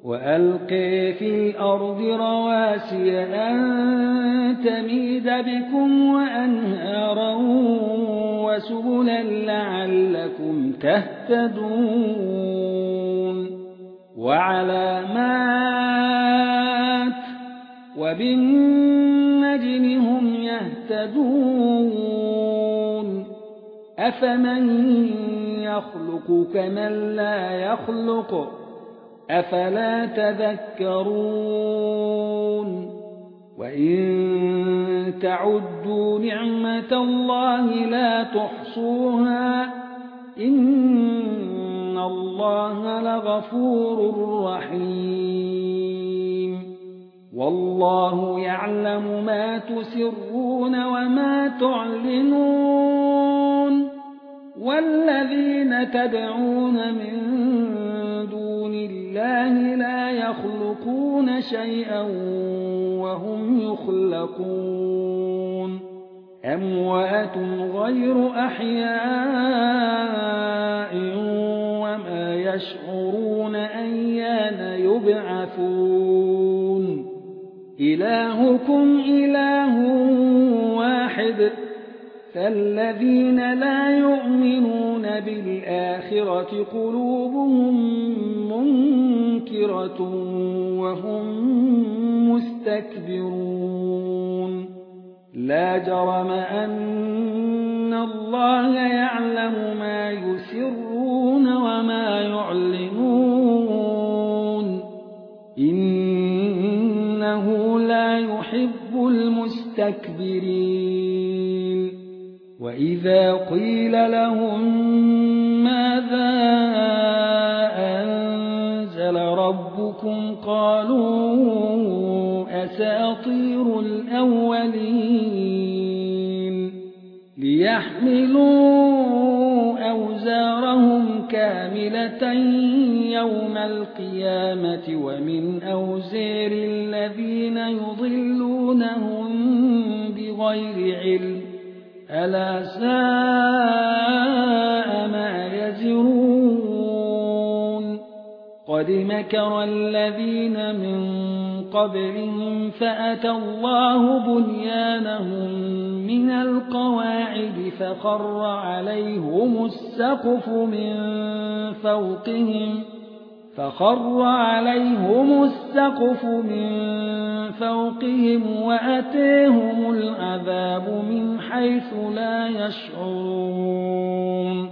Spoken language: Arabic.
وألقي في الأرض رواسي أن تميد بكم وأنهارا وسبلا لعلكم تهتدون وعلامات وبالنجم هم يهتدون أفمن يخلق كمن لا يخلق أفلا تذكرون وإن تعدوا نعمة الله لا تحصوها إن الله لغفور رحيم والله يعلم ما تسرون وما تعلنون والذين تدعون من دون الله لا يخلقون شيئا وهم يخلقون أموات غير أحياء وما يشعرون أيان يبعثون إلهكم إله واحد فالذين لا يؤمنون بالآخرة قلوبهم منكرة وهم مستكبرون لا جرم أن الله يعلم ما يسرون وما يعلنون إنه لا يحب المستكبرين وإذا قيل لهم ماذا أنزل ربكم قالوا أساطير الأولين ليحملوا أوزارهم كاملة يوم القيامة ومن أوزار الذين يضلونهم بغير علم ألا ساء ما يزرون قد مكر الذين من قبلهم فأتى الله بنيانهم من القواعد فخر عليهم السقف من فوقهم وأتيهم العذاب من حيث لا يشعرون